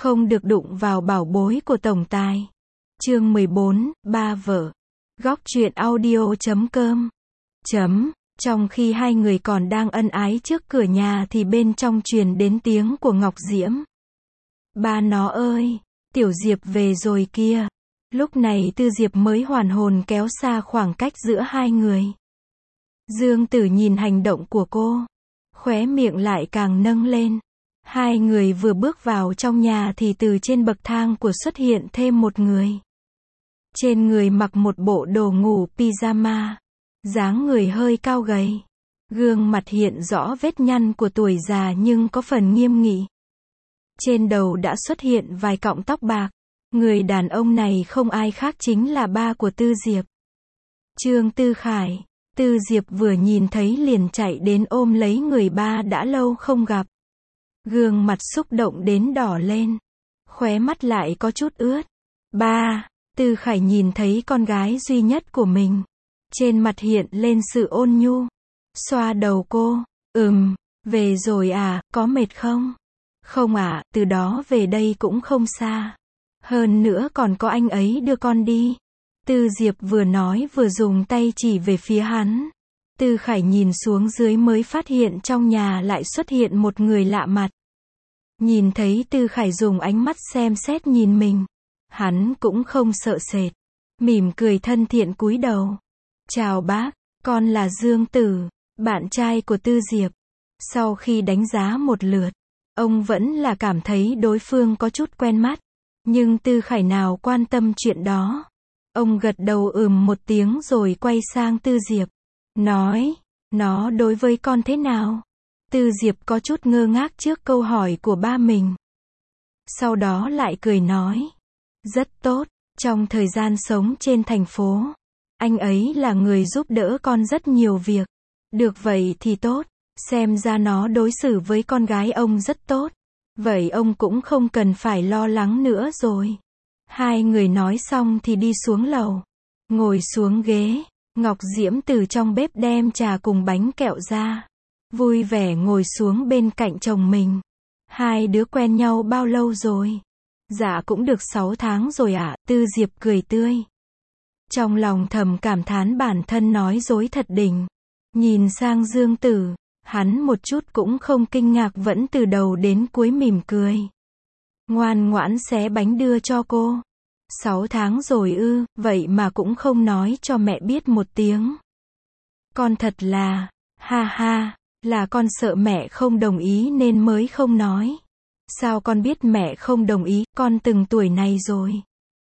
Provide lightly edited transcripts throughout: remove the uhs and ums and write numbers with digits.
không được đụng vào bảo bối của tổng tài. Chương 14, ba vợ. Góc truyện audio.com. Trong khi hai người còn đang ân ái trước cửa nhà thì bên trong truyền đến tiếng của Ngọc Diễm. Ba nó ơi, Tiểu Diệp về rồi kia. Lúc này Tư Diệp mới hoàn hồn kéo xa khoảng cách giữa hai người. Dương Tử nhìn hành động của cô, khóe miệng lại càng nâng lên. Hai người vừa bước vào trong nhà thì từ trên bậc thang của xuất hiện thêm một người. Trên người mặc một bộ đồ ngủ pyjama, dáng người hơi cao gầy. Gương mặt hiện rõ vết nhăn của tuổi già nhưng có phần nghiêm nghị. Trên đầu đã xuất hiện vài cọng tóc bạc. Người đàn ông này không ai khác chính là ba của Tư Diệp, Trương Tư Khải. Tư Diệp vừa nhìn thấy liền chạy đến ôm lấy người ba đã lâu không gặp. Gương mặt xúc động đến đỏ lên, khóe mắt lại có chút ướt. Ba, Tư Khải nhìn thấy con gái duy nhất của mình, trên mặt hiện lên sự ôn nhu, xoa đầu cô. Về rồi à, có mệt không? Không ạ, từ đó về đây cũng không xa. Hơn nữa còn có anh ấy đưa con đi. Tư Diệp vừa nói vừa dùng tay chỉ về phía hắn. Tư Khải nhìn xuống dưới mới phát hiện trong nhà lại xuất hiện một người lạ mặt. Nhìn thấy Tư Khải dùng ánh mắt xem xét nhìn mình, hắn cũng không sợ sệt, mỉm cười thân thiện cúi đầu. Chào bác, con là Dương Tử, bạn trai của Tư Diệp. Sau khi đánh giá một lượt, ông vẫn là cảm thấy đối phương có chút quen mắt. Nhưng Tư Khải nào quan tâm chuyện đó. Ông gật đầu một tiếng rồi quay sang Tư Diệp. Nói, nó đối với con thế nào? Tư Diệp có chút ngơ ngác trước câu hỏi của ba mình. Sau đó lại cười nói. Rất tốt, trong thời gian sống trên thành phố, anh ấy là người giúp đỡ con rất nhiều việc. Được vậy thì tốt, xem ra nó đối xử với con gái ông rất tốt. Vậy ông cũng không cần phải lo lắng nữa rồi. Hai người nói xong thì đi xuống lầu, ngồi xuống ghế. Ngọc Diễm từ trong bếp đem trà cùng bánh kẹo ra, vui vẻ ngồi xuống bên cạnh chồng mình. Hai đứa quen nhau bao lâu rồi? Dạ cũng được 6 tháng rồi ạ. Tư Diệp cười tươi. Trong lòng thầm cảm thán bản thân nói dối thật đỉnh. Nhìn sang Dương Tử, hắn một chút cũng không kinh ngạc, vẫn từ đầu đến cuối mỉm cười. Ngoan ngoãn xé bánh đưa cho cô. 6 tháng rồi ư, vậy mà cũng không nói cho mẹ biết một tiếng. Con thật là, ha, là con sợ mẹ không đồng ý nên mới không nói. Sao con biết mẹ không đồng ý, con từng tuổi này rồi.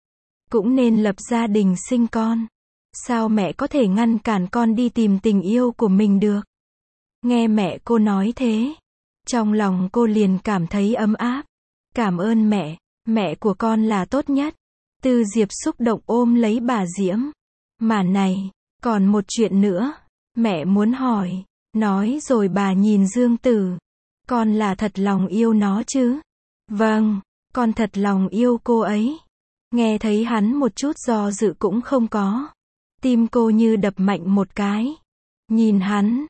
Cũng nên lập gia đình sinh con. Sao mẹ có thể ngăn cản con đi tìm tình yêu của mình được? Nghe mẹ cô nói thế, trong lòng cô liền cảm thấy ấm áp. Cảm ơn mẹ của con là tốt nhất. Tư Diệp xúc động ôm lấy bà Diễm. Mà này, còn một chuyện nữa, mẹ muốn hỏi. Nói rồi bà nhìn Dương Tử. Con là thật lòng yêu nó chứ? Vâng, con thật lòng yêu cô ấy. Nghe thấy hắn một chút do dự cũng không có. Tim cô như đập mạnh một cái. Nhìn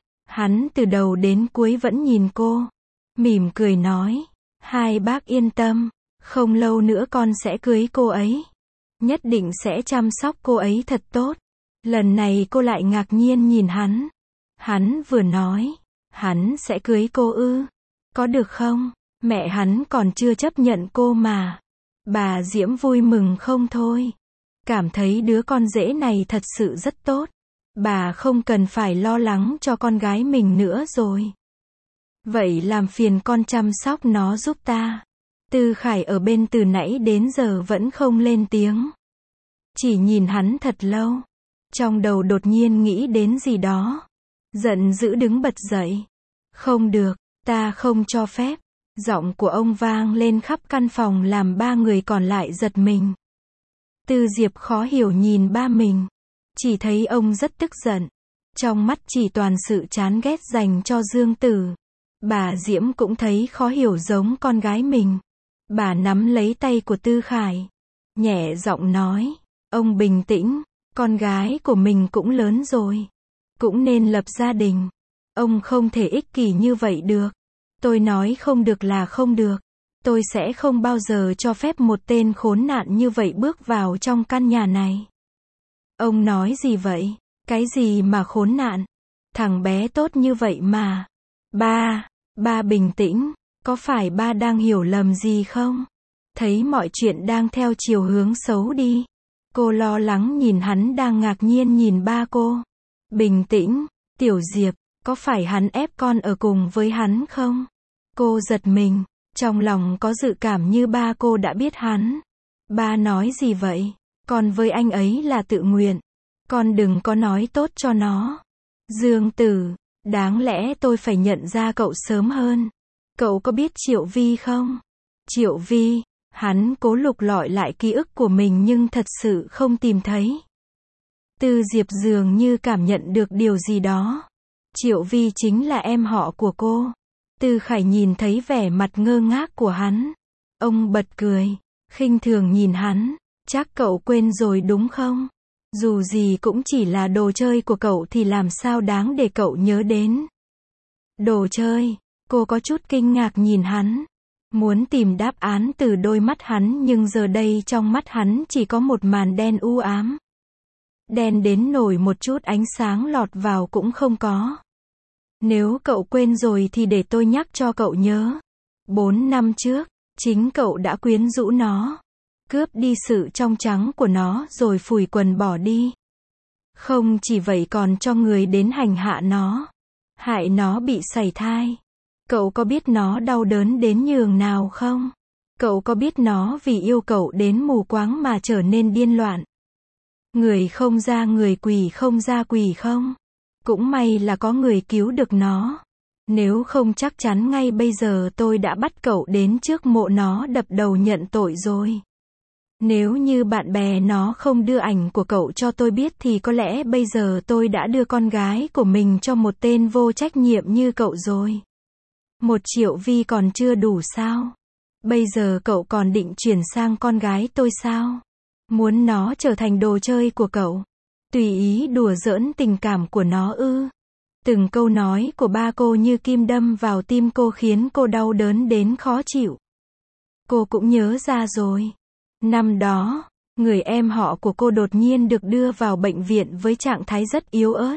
hắn từ đầu đến cuối vẫn nhìn cô. Mỉm cười nói. Hai bác yên tâm, không lâu nữa con sẽ cưới cô ấy. Nhất định sẽ chăm sóc cô ấy thật tốt. Lần này cô lại ngạc nhiên nhìn hắn. Hắn vừa nói, hắn sẽ cưới cô ư? Có được không? Mẹ hắn còn chưa chấp nhận cô mà. Bà Diễm vui mừng không thôi. Cảm thấy đứa con rể này thật sự rất tốt. Bà không cần phải lo lắng cho con gái mình nữa rồi. Vậy làm phiền con chăm sóc nó giúp ta. Tư Khải ở bên từ nãy đến giờ vẫn không lên tiếng. Chỉ nhìn hắn thật lâu. Trong đầu đột nhiên nghĩ đến gì đó. Giận dữ đứng bật dậy. Không được, ta không cho phép. Giọng của ông vang lên khắp căn phòng làm ba người còn lại giật mình. Tư Diệp khó hiểu nhìn ba mình. Chỉ thấy ông rất tức giận. Trong mắt chỉ toàn sự chán ghét dành cho Dương Tử. Bà Diễm cũng thấy khó hiểu giống con gái mình. Bà nắm lấy tay của Tư Khải, nhẹ giọng nói. Ông bình tĩnh, con gái của mình cũng lớn rồi. Cũng nên lập gia đình. Ông không thể ích kỷ như vậy được. Tôi nói không được là không được. tôi sẽ không bao giờ cho phép một tên khốn nạn như vậy bước vào trong căn nhà này. Ông nói gì vậy? Cái gì mà khốn nạn? Thằng bé tốt như vậy mà. Ba bình tĩnh, có phải ba đang hiểu lầm gì không? Thấy mọi chuyện đang theo chiều hướng xấu đi. Cô lo lắng nhìn hắn đang ngạc nhiên nhìn ba cô. Bình tĩnh, Tiểu Diệp, có phải hắn ép con ở cùng với hắn không? Cô giật mình, trong lòng có dự cảm như ba cô đã biết hắn. Ba nói gì vậy? Con với anh ấy là tự nguyện. Con đừng có nói tốt cho nó. Dương Tử, đáng lẽ tôi phải nhận ra cậu sớm hơn. Cậu có biết Triệu Vi không? Triệu Vi, hắn cố lục lọi lại ký ức của mình nhưng thật sự không tìm thấy. Tư Diệp dường như cảm nhận được điều gì đó. Triệu Vi chính là em họ của cô. Tư Khải nhìn thấy vẻ mặt ngơ ngác của hắn. Ông bật cười, khinh thường nhìn hắn. Chắc cậu quên rồi đúng không? Dù gì cũng chỉ là đồ chơi của cậu thì làm sao đáng để cậu nhớ đến. Đồ chơi, cô có chút kinh ngạc nhìn hắn. Muốn tìm đáp án từ đôi mắt hắn nhưng giờ đây trong mắt hắn chỉ có một màn đen u ám. Đen đến nổi một chút ánh sáng lọt vào cũng không có. Nếu cậu quên rồi thì để tôi nhắc cho cậu nhớ. 4 năm trước, chính cậu đã quyến rũ nó. Cướp đi sự trong trắng của nó rồi phủi quần bỏ đi. Không chỉ vậy còn cho người đến hành hạ nó. Hại nó bị sảy thai. Cậu có biết nó đau đớn đến nhường nào không? Cậu có biết nó vì yêu cậu đến mù quáng mà trở nên điên loạn? Người không ra người, quỷ không ra quỷ không? Cũng may là có người cứu được nó. Nếu không chắc chắn ngay bây giờ tôi đã bắt cậu đến trước mộ nó đập đầu nhận tội rồi. Nếu như bạn bè nó không đưa ảnh của cậu cho tôi biết thì có lẽ bây giờ tôi đã đưa con gái của mình cho một tên vô trách nhiệm như cậu rồi. 1 triệu Vi còn chưa đủ sao? Bây giờ cậu còn định chuyển sang con gái tôi sao? Muốn nó trở thành đồ chơi của cậu? Tùy ý đùa giỡn tình cảm của nó ư? Từng câu nói của ba cô như kim đâm vào tim cô khiến cô đau đớn đến khó chịu. Cô cũng nhớ ra rồi. Năm đó, người em họ của cô đột nhiên được đưa vào bệnh viện với trạng thái rất yếu ớt.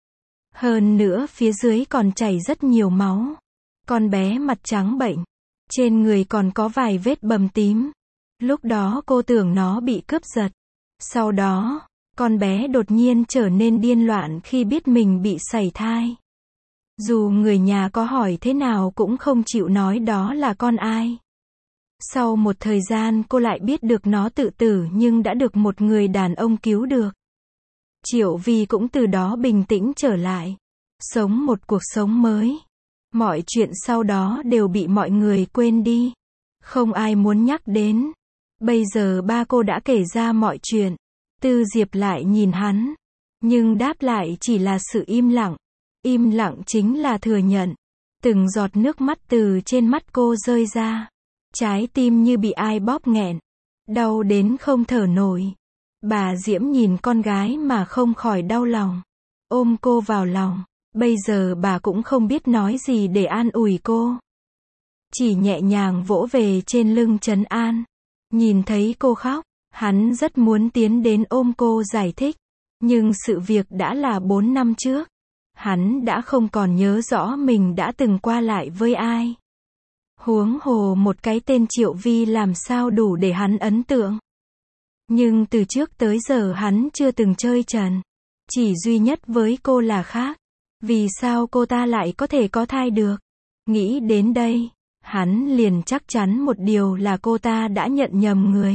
Hơn nữa phía dưới còn chảy rất nhiều máu. Con bé mặt trắng bệnh. Trên người còn có vài vết bầm tím. Lúc đó cô tưởng nó bị cướp giật. Sau đó, con bé đột nhiên trở nên điên loạn khi biết mình bị sảy thai. Dù người nhà có hỏi thế nào cũng không chịu nói đó là con ai. Sau một thời gian cô lại biết được nó tự tử nhưng đã được một người đàn ông cứu được. Triệu Vi cũng từ đó bình tĩnh trở lại. Sống một cuộc sống mới. Mọi chuyện sau đó đều bị mọi người quên đi. Không ai muốn nhắc đến. Bây giờ ba cô đã kể ra mọi chuyện. Tư Diệp lại nhìn hắn. Nhưng đáp lại chỉ là sự im lặng. Im lặng chính là thừa nhận. Từng giọt nước mắt từ trên mắt cô rơi ra. Trái tim như bị ai bóp nghẹn. Đau đến không thở nổi. Bà Diễm nhìn con gái mà không khỏi đau lòng. Ôm cô vào lòng. Bây giờ bà cũng không biết nói gì để an ủi cô. Chỉ nhẹ nhàng vỗ về trên lưng trấn an. Nhìn thấy cô khóc, hắn rất muốn tiến đến ôm cô giải thích. Nhưng sự việc đã là 4 năm trước. Hắn đã không còn nhớ rõ mình đã từng qua lại với ai. Huống hồ một cái tên Triệu Vi làm sao đủ để hắn ấn tượng. Nhưng từ trước tới giờ hắn chưa từng chơi trần. Chỉ duy nhất với cô là khác. Vì sao cô ta lại có thể có thai được? Nghĩ đến đây, hắn liền chắc chắn một điều là cô ta đã nhận nhầm người.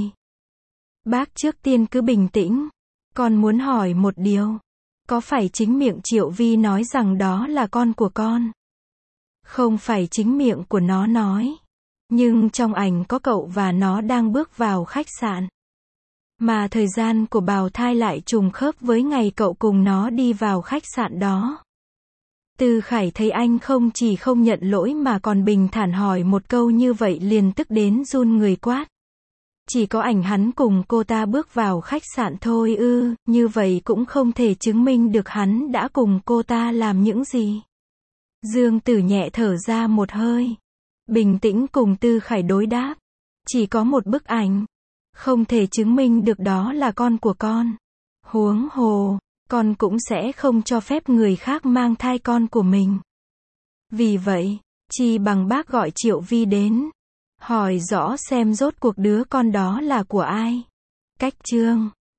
Bác trước tiên cứ bình tĩnh. Con muốn hỏi một điều. Có phải chính miệng Triệu Vi nói rằng đó là con của con? Không phải chính miệng của nó nói. Nhưng trong ảnh có cậu và nó đang bước vào khách sạn. Mà thời gian của bào thai lại trùng khớp với ngày cậu cùng nó đi vào khách sạn đó. Tư Khải thấy anh không chỉ không nhận lỗi mà còn bình thản hỏi một câu như vậy liền tức đến run người quát. Chỉ có ảnh hắn cùng cô ta bước vào khách sạn thôi ư? Như vậy cũng không thể chứng minh được hắn đã cùng cô ta làm những gì. Dương Tử nhẹ thở ra một hơi. bình tĩnh cùng Tư Khải đối đáp. Chỉ có một bức ảnh. Không thể chứng minh được đó là con của con. Huống hồ, con cũng sẽ không cho phép người khác mang thai con của mình. Vì vậy, chi bằng bác gọi Triệu Vi đến. Hỏi rõ xem rốt cuộc đứa con đó là của ai. Cách chương